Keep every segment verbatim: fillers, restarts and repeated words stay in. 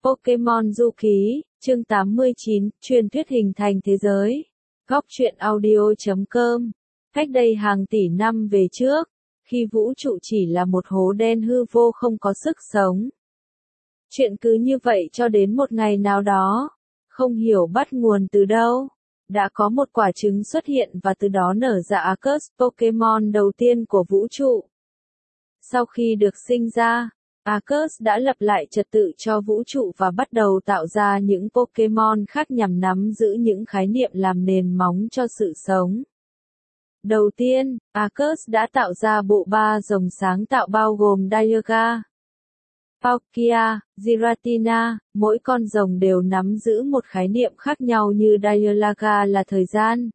Pokemon Du Ký, chương tám mươi chín, truyền thuyết hình thành thế giới. Góc truyện audio chấm com. Cách đây hàng tỷ năm về trước, khi vũ trụ chỉ là một hố đen hư vô không có sức sống. Chuyện cứ như vậy cho đến một ngày nào đó, không hiểu bắt nguồn từ đâu, đã có một quả trứng xuất hiện và từ đó nở ra Arceus, Pokemon đầu tiên của vũ trụ. Sau khi được sinh ra, Arceus đã lập lại trật tự cho vũ trụ và bắt đầu tạo ra những Pokemon khác nhằm nắm giữ những khái niệm làm nền móng cho sự sống. Đầu tiên, Arceus đã tạo ra bộ ba rồng sáng tạo bao gồm Dialga, Palkia, Giratina, mỗi con rồng đều nắm giữ một khái niệm khác nhau như Dialga là thời gian,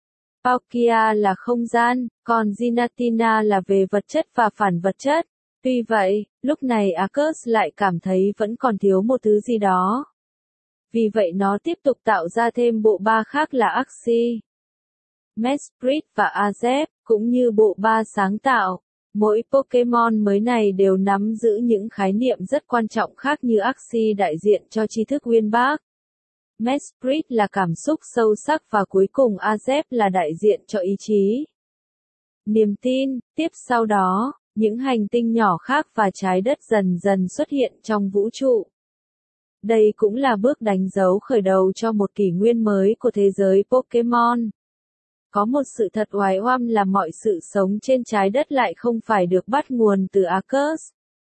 Palkia là không gian, còn Giratina là về vật chất và phản vật chất. Tuy vậy, lúc này Arceus lại cảm thấy vẫn còn thiếu một thứ gì đó. Vì vậy nó tiếp tục tạo ra thêm bộ ba khác là Arcee, Mesprit và Azep, cũng như bộ ba sáng tạo. Mỗi Pokemon mới này đều nắm giữ những khái niệm rất quan trọng khác như Arcee đại diện cho tri thức uyên bác, Mesprit là cảm xúc sâu sắc và cuối cùng Azep là đại diện cho ý chí, niềm tin. Tiếp sau đó, những hành tinh nhỏ khác và trái đất dần dần xuất hiện trong vũ trụ. Đây cũng là bước đánh dấu khởi đầu cho một kỷ nguyên mới của thế giới Pokemon. Có một sự thật oái oăm là mọi sự sống trên trái đất lại không phải được bắt nguồn từ Arceus.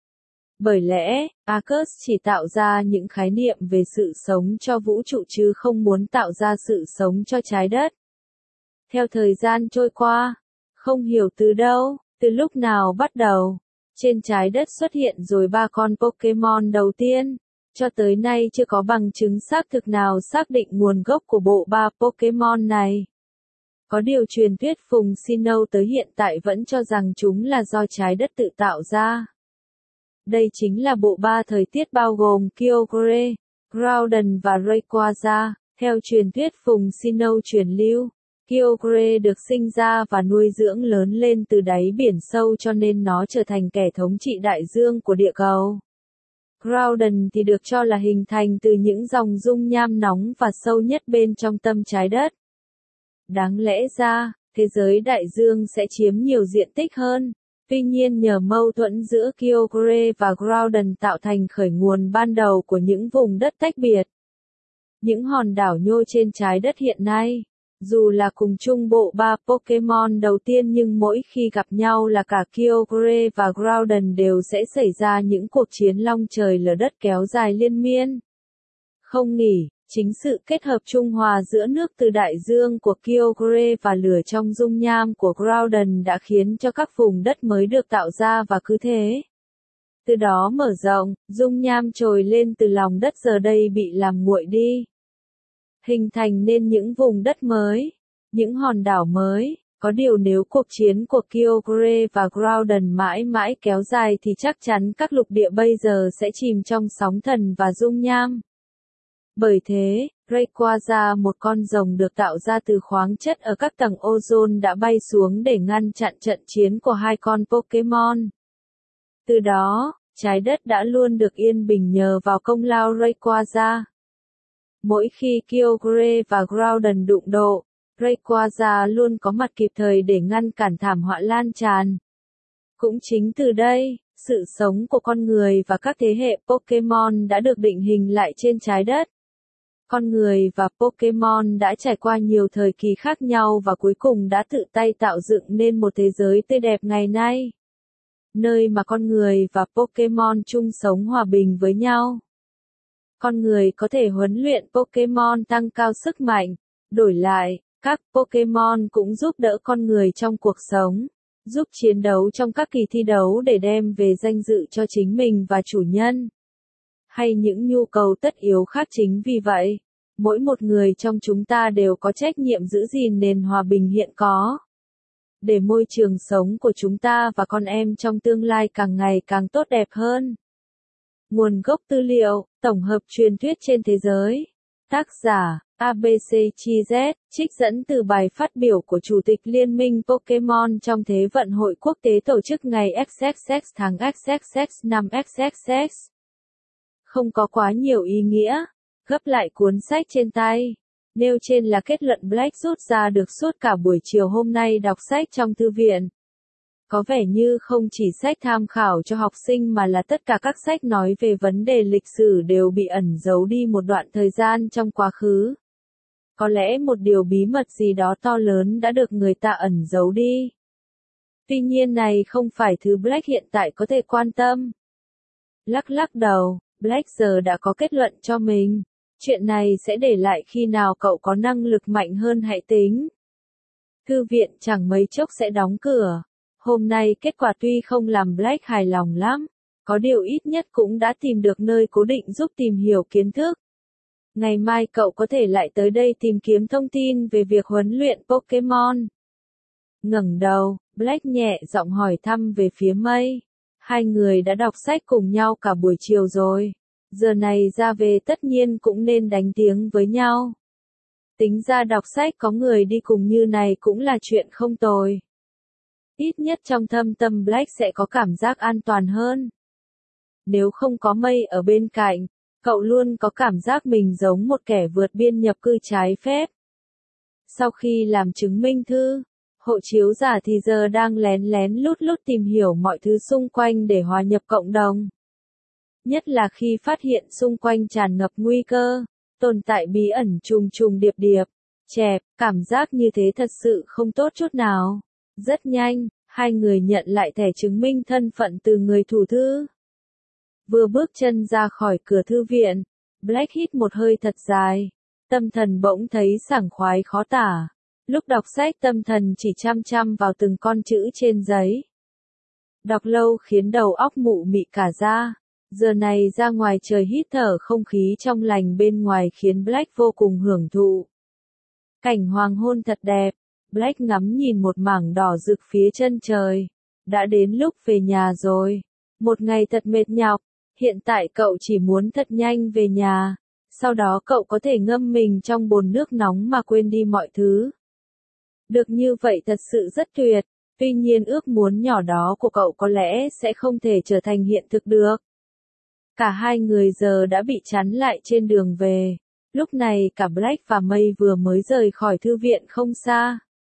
Bởi lẽ, Arceus chỉ tạo ra những khái niệm về sự sống cho vũ trụ chứ không muốn tạo ra sự sống cho trái đất. Theo thời gian trôi qua, không hiểu từ đâu, từ lúc nào bắt đầu, trên trái đất xuất hiện rồi ba con Pokemon đầu tiên, cho tới nay chưa có bằng chứng xác thực nào xác định nguồn gốc của bộ ba Pokemon này. Có điều truyền thuyết Phùng Sinnoh tới hiện tại vẫn cho rằng chúng là do trái đất tự tạo ra. Đây chính là bộ ba thời tiết bao gồm Kyogre, Groudon và Rayquaza. Theo truyền thuyết Phùng Sinnoh truyền lưu, Kyogre được sinh ra và nuôi dưỡng lớn lên từ đáy biển sâu cho nên nó trở thành kẻ thống trị đại dương của địa cầu. Groudon thì được cho là hình thành từ những dòng dung nham nóng và sâu nhất bên trong tâm trái đất. Đáng lẽ ra, thế giới đại dương sẽ chiếm nhiều diện tích hơn, tuy nhiên nhờ mâu thuẫn giữa Kyogre và Groudon tạo thành khởi nguồn ban đầu của những vùng đất tách biệt. Những hòn đảo nhô trên trái đất hiện nay, dù là cùng chung bộ ba Pokemon đầu tiên nhưng mỗi khi gặp nhau là cả Kyogre và Groudon đều sẽ xảy ra những cuộc chiến long trời lở đất kéo dài liên miên. Không nghỉ, chính sự kết hợp trung hòa giữa nước từ đại dương của Kyogre và lửa trong dung nham của Groudon đã khiến cho các vùng đất mới được tạo ra và cứ thế. Từ đó mở rộng, dung nham trồi lên từ lòng đất giờ đây bị làm nguội đi, hình thành nên những vùng đất mới, những hòn đảo mới. Có điều nếu cuộc chiến của Kyogre và Groudon mãi mãi kéo dài thì chắc chắn các lục địa bây giờ sẽ chìm trong sóng thần và dung nham. Bởi thế, Rayquaza, một con rồng được tạo ra từ khoáng chất ở các tầng ozone đã bay xuống để ngăn chặn trận chiến của hai con Pokemon. Từ đó, trái đất đã luôn được yên bình nhờ vào công lao Rayquaza. Mỗi khi Kyogre và Groudon đụng độ, Rayquaza luôn có mặt kịp thời để ngăn cản thảm họa lan tràn. Cũng chính từ đây, sự sống của con người và các thế hệ Pokemon đã được định hình lại trên trái đất. Con người và Pokemon đã trải qua nhiều thời kỳ khác nhau và cuối cùng đã tự tay tạo dựng nên một thế giới tươi đẹp ngày nay, nơi mà con người và Pokemon chung sống hòa bình với nhau. Con người có thể huấn luyện Pokemon tăng cao sức mạnh, đổi lại, các Pokemon cũng giúp đỡ con người trong cuộc sống, giúp chiến đấu trong các kỳ thi đấu để đem về danh dự cho chính mình và chủ nhân, hay những nhu cầu tất yếu khác. Chính vì vậy, mỗi một người trong chúng ta đều có trách nhiệm giữ gìn nền hòa bình hiện có, để môi trường sống của chúng ta và con em trong tương lai càng ngày càng tốt đẹp hơn. Nguồn gốc tư liệu, tổng hợp truyền thuyết trên thế giới. Tác giả, a bê xê Chi Z, trích dẫn từ bài phát biểu của Chủ tịch Liên minh Pokemon trong Thế vận hội quốc tế tổ chức ngày xxx tháng xxx năm xxx. Không có quá nhiều ý nghĩa. Gấp lại cuốn sách trên tay. Nêu trên là kết luận Black rút ra được suốt cả buổi chiều hôm nay đọc sách trong thư viện. Có vẻ như không chỉ sách tham khảo cho học sinh mà là tất cả các sách nói về vấn đề lịch sử đều bị ẩn giấu đi một đoạn thời gian trong quá khứ. Có lẽ một điều bí mật gì đó to lớn đã được người ta ẩn giấu đi. Tuy nhiên này không phải thứ Black hiện tại có thể quan tâm. Lắc lắc đầu, Black giờ đã có kết luận cho mình. Chuyện này sẽ để lại khi nào cậu có năng lực mạnh hơn hãy tính. Thư viện chẳng mấy chốc sẽ đóng cửa. Hôm nay kết quả tuy không làm Black hài lòng lắm, có điều ít nhất cũng đã tìm được nơi cố định giúp tìm hiểu kiến thức. Ngày mai cậu có thể lại tới đây tìm kiếm thông tin về việc huấn luyện Pokemon. Ngẩng đầu, Black nhẹ giọng hỏi thăm về phía Mây. Hai người đã đọc sách cùng nhau cả buổi chiều rồi. Giờ này ra về tất nhiên cũng nên đánh tiếng với nhau. Tính ra đọc sách có người đi cùng như này cũng là chuyện không tồi. Ít nhất trong thâm tâm Black sẽ có cảm giác an toàn hơn. Nếu không có Mây ở bên cạnh, cậu luôn có cảm giác mình giống một kẻ vượt biên nhập cư trái phép. Sau khi làm chứng minh thư, hộ chiếu giả thì giờ đang lén lén lút lút tìm hiểu mọi thứ xung quanh để hòa nhập cộng đồng. Nhất là khi phát hiện xung quanh tràn ngập nguy cơ, tồn tại bí ẩn trùng trùng điệp điệp, chẹp, cảm giác như thế thật sự không tốt chút nào. Rất nhanh, hai người nhận lại thẻ chứng minh thân phận từ người thủ thư. Vừa bước chân ra khỏi cửa thư viện, Black hít một hơi thật dài. Tâm thần bỗng thấy sảng khoái khó tả. Lúc đọc sách tâm thần chỉ chăm chăm vào từng con chữ trên giấy. Đọc lâu khiến đầu óc mụ mị cả ra. Giờ này ra ngoài trời hít thở không khí trong lành bên ngoài khiến Black vô cùng hưởng thụ. Cảnh hoàng hôn thật đẹp. Black ngắm nhìn một mảng đỏ rực phía chân trời. Đã đến lúc về nhà rồi. Một ngày thật mệt nhọc. Hiện tại cậu chỉ muốn thật nhanh về nhà. Sau đó cậu có thể ngâm mình trong bồn nước nóng mà quên đi mọi thứ. Được như vậy thật sự rất tuyệt. Tuy nhiên ước muốn nhỏ đó của cậu có lẽ sẽ không thể trở thành hiện thực được. Cả hai người giờ đã bị chắn lại trên đường về. Lúc này cả Black và Mây vừa mới rời khỏi thư viện không xa.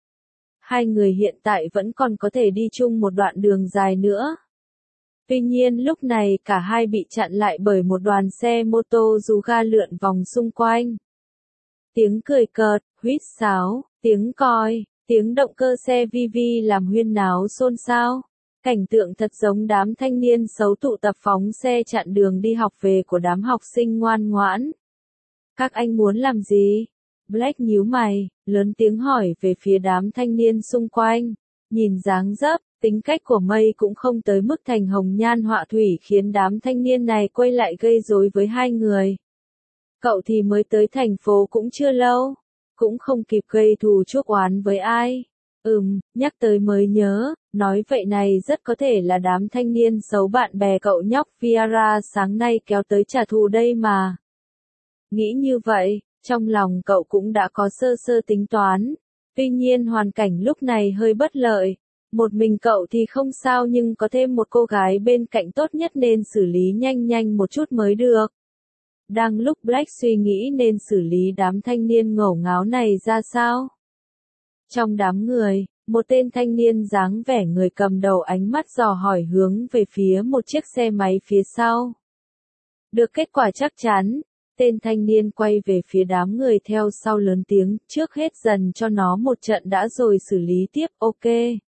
Hai người hiện tại vẫn còn có thể đi chung một đoạn đường dài nữa. Tuy nhiên lúc này cả hai bị chặn lại bởi một đoàn xe mô tô rú ga lượn vòng xung quanh. Tiếng cười cợt, huýt sáo, tiếng còi, tiếng động cơ xe vi vi làm huyên náo xôn xao. Cảnh tượng thật giống đám thanh niên xấu tụ tập phóng xe chặn đường đi học về của đám học sinh ngoan ngoãn. Các anh muốn làm gì? Black nhíu mày, lớn tiếng hỏi về phía đám thanh niên xung quanh. Nhìn dáng dấp, tính cách của Mây cũng không tới mức thành hồng nhan họa thủy khiến đám thanh niên này quay lại gây rối với hai người. Cậu thì mới tới thành phố cũng chưa lâu, cũng không kịp gây thù chuốc oán với ai. Ừm, nhắc tới mới nhớ, nói vậy này rất có thể là đám thanh niên xấu bạn bè cậu nhóc Viara sáng nay kéo tới trả thù đây mà. Nghĩ như vậy, trong lòng cậu cũng đã có sơ sơ tính toán. Tuy nhiên hoàn cảnh lúc này hơi bất lợi. Một mình cậu thì không sao nhưng có thêm một cô gái bên cạnh tốt nhất nên xử lý nhanh nhanh một chút mới được. Đang lúc Black suy nghĩ nên xử lý đám thanh niên ngổ ngáo này ra sao? Trong đám người, một tên thanh niên dáng vẻ người cầm đầu ánh mắt dò hỏi hướng về phía một chiếc xe máy phía sau. Được kết quả chắc chắn, tên thanh niên quay về phía đám người theo sau lớn tiếng, trước hết dần cho nó một trận đã rồi xử lý tiếp, ok.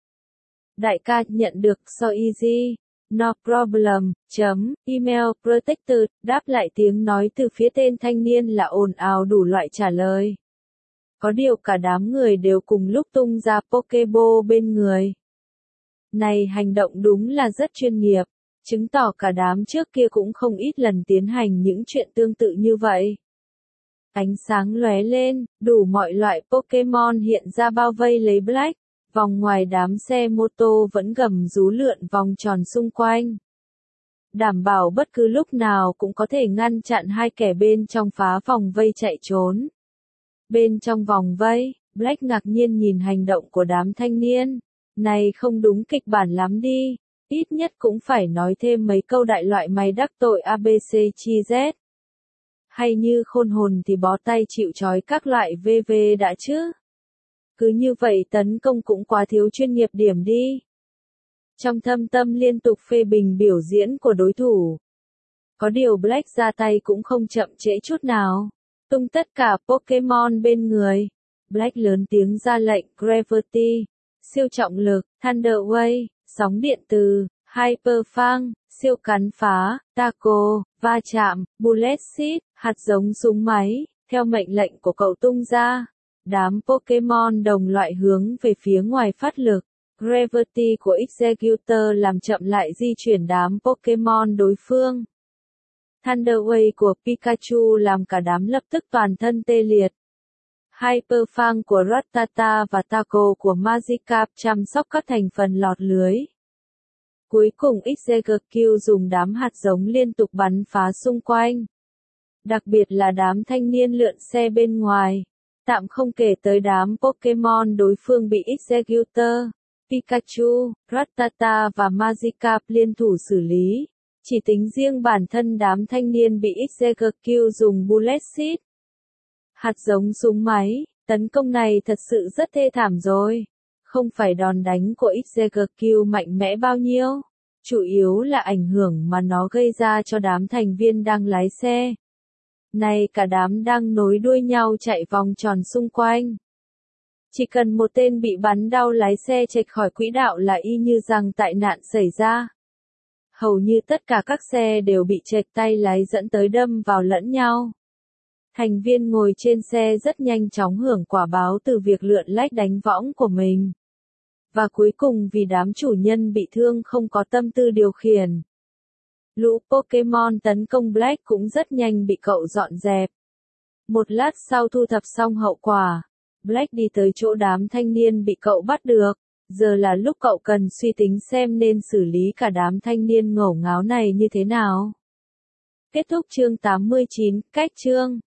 Đại ca nhận được, so easy. No problem, chấm, email, protected, đáp lại tiếng nói từ phía tên thanh niên là ồn ào đủ loại trả lời. Có điều cả đám người đều cùng lúc tung ra Pokeball bên người. Này hành động đúng là rất chuyên nghiệp, chứng tỏ cả đám trước kia cũng không ít lần tiến hành những chuyện tương tự như vậy. Ánh sáng lóe lên, đủ mọi loại Pokemon hiện ra bao vây lấy Black. Vòng ngoài đám xe mô tô vẫn gầm rú lượn vòng tròn xung quanh. Đảm bảo bất cứ lúc nào cũng có thể ngăn chặn hai kẻ bên trong phá vòng vây chạy trốn. Bên trong vòng vây, Black ngạc nhiên nhìn hành động của đám thanh niên. Này không đúng kịch bản lắm đi. Ít nhất cũng phải nói thêm mấy câu đại loại mày đắc tội a bê xê chi dét. Hay như khôn hồn thì bó tay chịu trói các loại vê vê đã chứ. Cứ như vậy tấn công cũng quá thiếu chuyên nghiệp điểm đi. Trong thâm tâm liên tục phê bình biểu diễn của đối thủ. Có điều Black ra tay cũng không chậm trễ chút nào. Tung tất cả Pokemon bên người. Black lớn tiếng ra lệnh Gravity, siêu trọng lực, Thunder Wave, sóng điện từ, Hyper Fang, siêu cắn phá, Taco, va chạm, Bullet Seed, hạt giống súng máy, theo mệnh lệnh của cậu tung ra. Đám Pokemon đồng loại hướng về phía ngoài phát lực. Gravity của Executor làm chậm lại di chuyển đám Pokemon đối phương. Thunder Wave của Pikachu làm cả đám lập tức toàn thân tê liệt. Hyper Fang của Rattata và Taco của Magikarp chăm sóc các thành phần lọt lưới. Cuối cùng Executor dùng đám hạt giống liên tục bắn phá xung quanh. Đặc biệt là đám thanh niên lượn xe bên ngoài. Tạm không kể tới đám Pokemon đối phương bị Executor, Pikachu, Rattata và Magikarp liên thủ xử lý. Chỉ tính riêng bản thân đám thanh niên bị Executor dùng Bullet Seed, hạt giống súng máy, tấn công này thật sự rất thê thảm rồi. Không phải đòn đánh của Executor mạnh mẽ bao nhiêu, chủ yếu là ảnh hưởng mà nó gây ra cho đám thành viên đang lái xe. Này cả đám đang nối đuôi nhau chạy vòng tròn xung quanh. Chỉ cần một tên bị bắn đau lái xe chệch khỏi quỹ đạo là y như rằng tai nạn xảy ra. Hầu như tất cả các xe đều bị chệch tay lái dẫn tới đâm vào lẫn nhau. Thành viên ngồi trên xe rất nhanh chóng hưởng quả báo từ việc lượn lách đánh võng của mình. Và cuối cùng vì đám chủ nhân bị thương không có tâm tư điều khiển. Lũ Pokemon tấn công Black cũng rất nhanh bị cậu dọn dẹp. Một lát sau thu thập xong hậu quả, Black đi tới chỗ đám thanh niên bị cậu bắt được. Giờ là lúc cậu cần suy tính xem nên xử lý cả đám thanh niên ngổ ngáo này như thế nào. Kết thúc chương tám mươi chín, cách chương.